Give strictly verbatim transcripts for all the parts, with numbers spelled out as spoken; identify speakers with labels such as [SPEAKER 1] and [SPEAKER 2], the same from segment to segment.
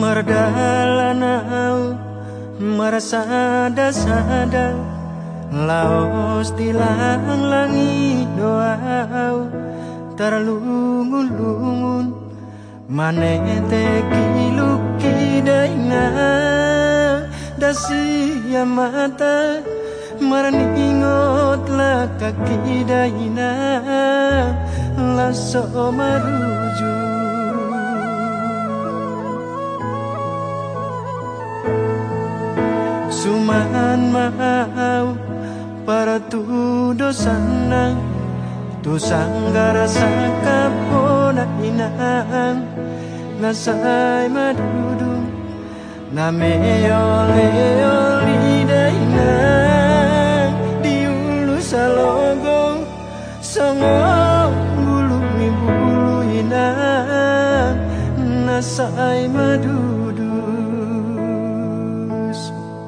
[SPEAKER 1] Mardalanau marasada-sada laos tilang langi doau tarlungun-lungun manete kiluki daina dasia mata marningot la kaki daina laso maruju suman mau para tu dosana tu sanggara sakapona inang nasai madudu name ole oli daina diulu salogong songo bulu mi bulu inang nasai madudus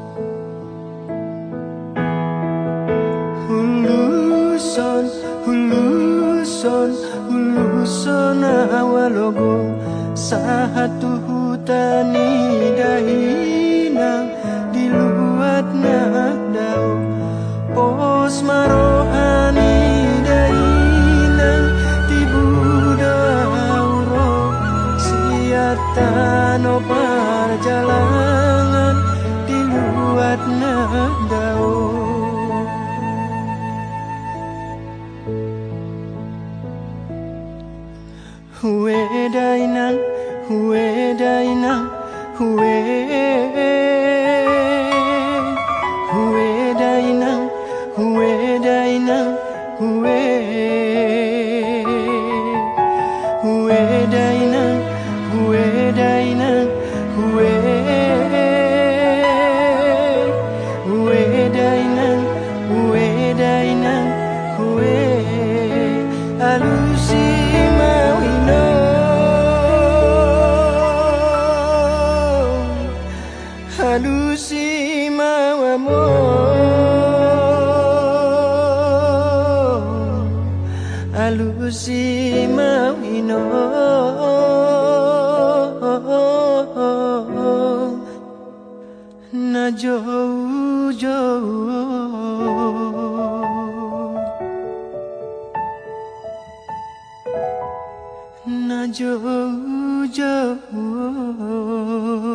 [SPEAKER 1] huluson huluson huluson awalogo satu hutani dahinang diluat nadau pos marohani dahinang tibudauro siatano perjalanan diluat nadau Hue dainang, hue dainang, hue Hue dainang, hue dainang, hue Hue dainang, hue dainang, hue Hue dainang, hue dainang, hue alusi Alusi mawamo Alusi mawino Na jauh jauh Na jauh jauh